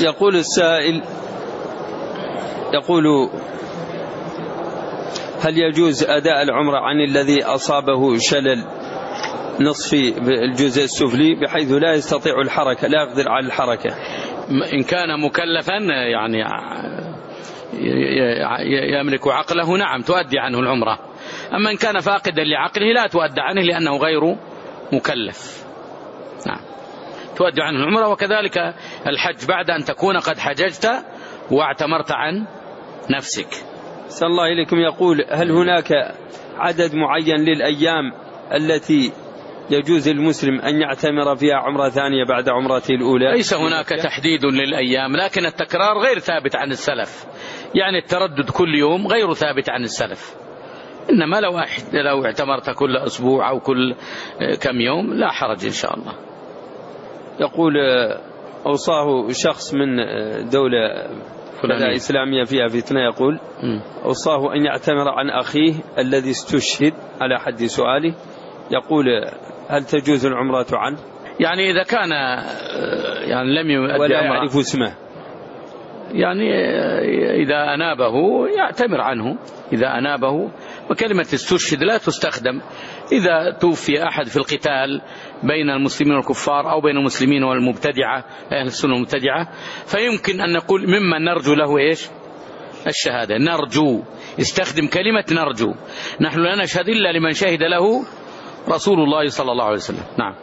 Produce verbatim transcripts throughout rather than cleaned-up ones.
يقول السائل، يقول: هل يجوز أداء العمرة عن الذي أصابه شلل نصفي الجزء السفلي بحيث لا يستطيع الحركة، لا يقدر على الحركة؟ إن كان مكلفا يعني يملك عقله نعم تؤدي عنه العمرة، أما إن كان فاقدا لعقله لا تؤدى عنه لأنه غير مكلف. نعم تؤدي عنه العمرة. وكذلك الحج بعد أن تكون قد حججت واعتمرت عن نفسك. صلى الله إليكم. يقول: هل هناك عدد معين للأيام التي يجوز المسلم أن يعتمر فيها عمرة ثانية بعد عمرته الأولى؟ ليس هناك تحديد للأيام، لكن التكرار غير ثابت عن السلف، يعني التردد كل يوم غير ثابت عن السلف، إنما لو لو اعتمرت كل أسبوع أو كل كم يوم لا حرج إن شاء الله. يقول: أوصاه شخص من دولة فلانية إسلامية فيها فتنة، يقول: أوصاه أن يعتمر عن أخيه الذي استشهد على حد سؤاله. يقول: هل تجوز العمرة عنه؟ يعني إذا كان يعني لم يؤدي ولا يعرف اسمه، يعني إذا أنابه يعتمر عنه إذا أنابه. وكلمة استشهد لا تستخدم إذا توفي أحد في القتال بين المسلمين والكفار أو بين المسلمين والمبتدعة أهل السنة المبتدعة، فيمكن أن نقول ممن نرجو له إيش الشهادة. نرجو، استخدم كلمة نرجو. نحن لا نشهد إلا لمن شهد له رسول الله صلى الله عليه وسلم. نعم.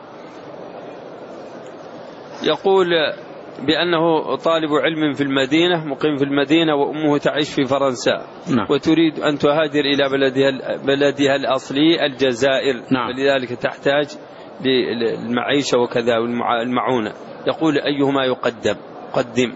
يقول بأنه طالب علم في المدينة، مقيم في المدينة، وأمه تعيش في فرنسا. نعم. وتريد أن تهاجر إلى بلدها, بلدها الأصلي الجزائر. نعم. ولذلك تحتاج للمعيشة وكذا والمعونة. يقول: أيهما يقدم قدم؟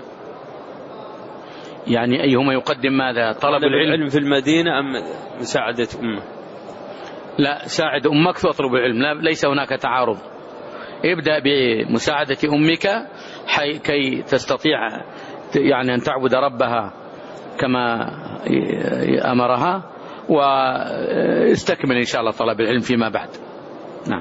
يعني أيهما يقدم ماذا؟ طلب العلم في المدينة أم مساعدة أمه؟ لا، ساعد أمك فاطلب العلم، لا ليس هناك تعارض. ابدأ بمساعدة أمك كي تستطيع يعني أن تعبد ربها كما أمرها، واستكمل إن شاء الله طلب العلم فيما بعد. نعم.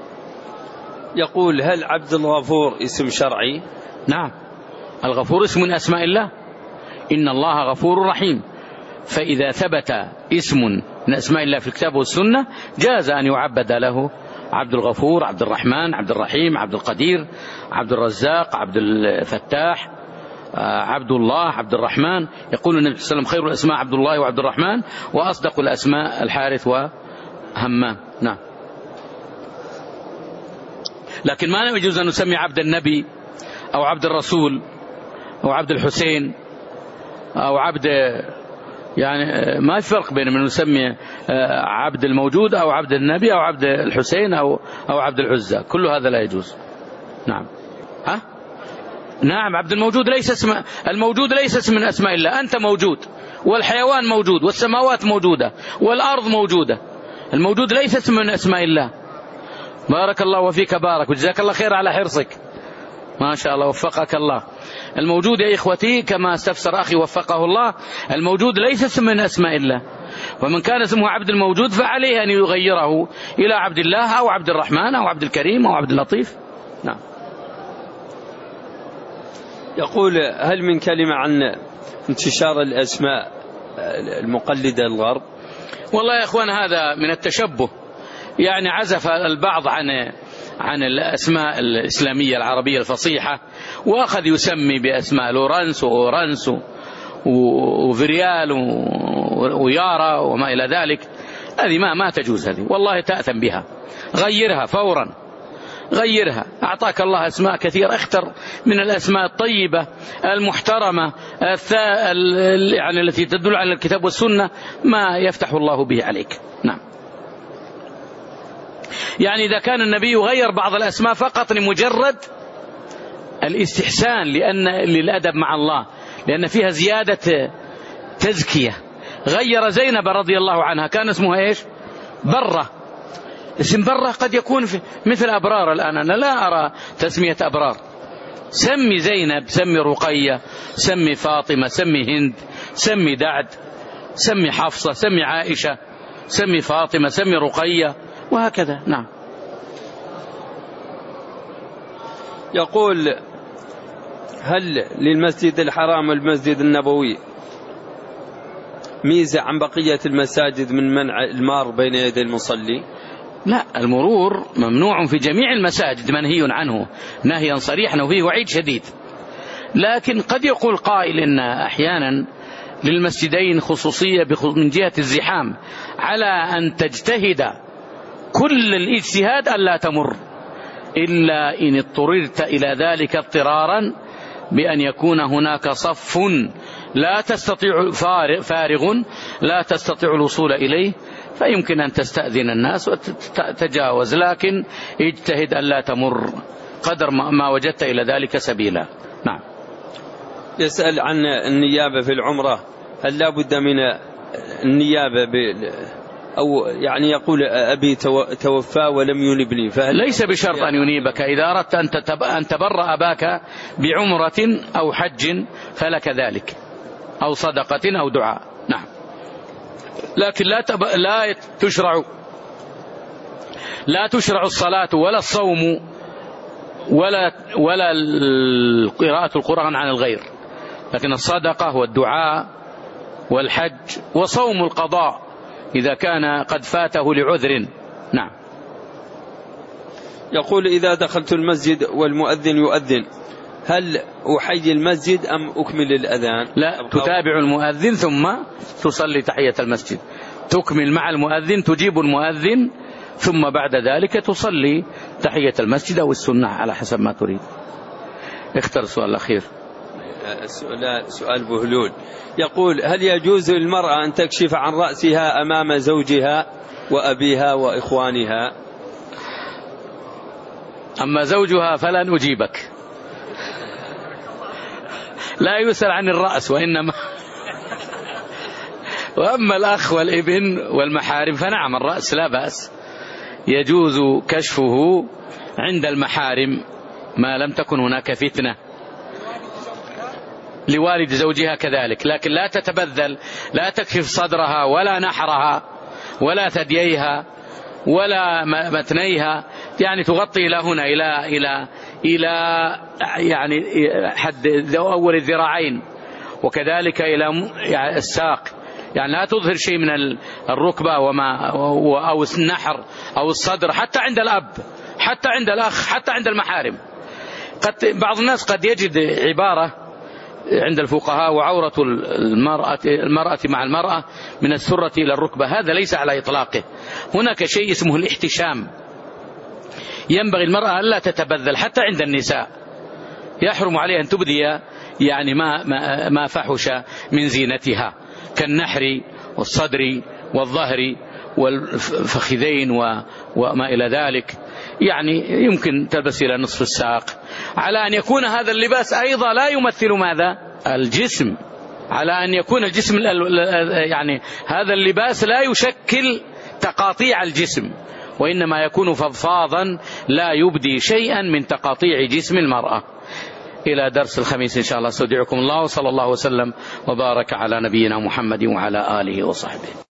يقول: هل عبد الغفور اسم شرعي؟ نعم، الغفور اسم من أسماء الله، إن الله غفور رحيم. فإذا ثبت اسم من أسماء الله في الكتاب والسنة جاز أن يعبد له عبد الغفور، عبد الرحمن، عبد الرحيم، عبد القدير، عبد الرزاق، عبد الفتاح، عبد الله، عبد الرحمن. يقول النبي صلى الله عليه وسلم: خير الأسماء عبد الله وعبد الرحمن، وأصدق الأسماء الحارث وهمام. نعم. لكن ما يجوز أن نسمي عبد النبي أو عبد الرسول أو عبد الحسين أو عبد، يعني ما في فرق بين من نسمي عبد الموجود أو عبد النبي أو عبد الحسين أو أو عبد العزى، كل هذا لا يجوز. نعم. ها؟ نعم، عبد الموجود ليس اسم، الموجود ليس اسم من أسماء الله. أنت موجود، والحيوان موجود، والسماوات موجودة، والأرض موجودة. الموجود ليس اسم من أسماء الله. بارك الله وفيك بارك، وجزاك الله خير على حرصك، ما شاء الله وفقك الله. الموجود يا إخوتي كما استفسر أخي وفقه الله، الموجود ليس اسم من أسماء الله، ومن كان اسمه عبد الموجود فعليه أن يغيره إلى عبد الله أو عبد الرحمن أو عبد الكريم أو عبد اللطيف. نعم. يقول: هل من كلمة عن انتشار الأسماء المقلدة للغرب؟ والله يا أخوان هذا من التشبه، يعني عزف البعض عن عن الأسماء الإسلامية العربية الفصيحة، وأخذ يسمي بأسماء لورانس وأورانس وفريال ويارا وما إلى ذلك. هذه ما ما تجوز، هذه والله تأثم بها. غيرها فورا، غيرها. أعطاك الله أسماء كثيرة، اختر من الأسماء الطيبة المحترمة يعني التي تدل على الكتاب والسنة ما يفتح الله به عليك. نعم. يعني إذا كان النبي غير بعض الأسماء فقط لمجرد الاستحسان لأن للأدب مع الله، لأن فيها زيادة تزكية. غير زينب رضي الله عنها، كان اسمها إيش؟ برة. اسم برة قد يكون في مثل أبرار. الآن أنا لا أرى تسمية أبرار. سمي زينب، سمي رقية، سمي فاطمة، سمي هند، سمي دعد، سمي حفصة، سمي عائشة، سمي فاطمة، سمي رقية، وهكذا. نعم. يقول: هل للمسجد الحرام والمسجد النبوي ميزة عن بقية المساجد من منع المار بين يدي المصلي؟ لا، المرور ممنوع في جميع المساجد، منهي عنه نهيا صريحا وفيه وعيد شديد. لكن قد يقول قائل إن أحيانا للمسجدين خصوصية من جهة الزحام، على أن تجتهد كل الاجتهاد ألا تمر، إلا إن اضطررت إلى ذلك اضطرارا بأن يكون هناك صف لا تستطيع فارغ لا تستطيع الوصول إليه، فيمكن أن تستأذن الناس وتتجاوز، لكن اجتهد ألا تمر قدر ما وجدت إلى ذلك سبيلا. نعم. يسأل عن النيابة في العمرة، هل لا بد من النيابة أو يعني يقول أبي توفى ولم ينبني، فهل ليس بشرط أن ينيبك، إذا أردت أن تبر أباك بعمرة أو حج فلك ذلك، أو صدقة أو دعاء. نعم. لكن لا تب... لا تشرع لا تشرع الصلاة ولا الصوم ولا ولا قراءة القرآن عن الغير، لكن الصدقة والدعاء والحج وصوم القضاء إذا كان قد فاته لعذر. نعم. يقول إذا دخلت المسجد والمؤذن يؤذن هل أحيي المسجد أم أكمل الأذان؟ لا، تتابع المؤذن ثم تصلي تحية المسجد، تكمل مع المؤذن، تجيب المؤذن، ثم بعد ذلك تصلي تحية المسجد أو السنة على حسب ما تريد. اختر السؤال الأخير. سؤال بهلول يقول هل يجوز للمرأة أن تكشف عن رأسها أمام زوجها وأبيها وإخوانها؟ أما زوجها فلن أجيبك، لا يسأل عن الرأس وإنما وأما الأخ والابن والمحارم فنعم الرأس لا بأس، يجوز كشفه عند المحارم ما لم تكن هناك فتنة، لوالد زوجها كذلك، لكن لا تتبذل، لا تكشف صدرها ولا نحرها ولا ثدييها ولا متنيها، يعني تغطي إلى هنا إلى إلى إلى يعني حد أول الذراعين، وكذلك إلى الساق، يعني لا تظهر شيء من الركبة وما أو النحر أو الصدر، حتى عند الأب، حتى عند الأخ، حتى عند المحارم. قد بعض الناس قد يجد عبارة عند الفقهاء وعورة المرأة, المرأة مع المرأة من السرة إلى الركبة، هذا ليس على إطلاقه، هناك شيء اسمه الاحتشام، ينبغي المرأة ألا تتبذل حتى عند النساء، يحرم عليها أن تبدي يعني ما, ما, ما فحش من زينتها كالنحر والصدر والظهر والفخذين وما إلى ذلك، يعني يمكن تلبس إلى نصف الساق، على أن يكون هذا اللباس أيضا لا يمثل ماذا؟ الجسم، على أن يكون الجسم يعني هذا اللباس لا يشكل تقاطيع الجسم، وإنما يكون فضفاضا لا يبدي شيئا من تقاطيع جسم المرأة. إلى درس الخميس إن شاء الله، استودعكم الله، وصلى الله وسلم وبارك على نبينا محمد وعلى آله وصحبه.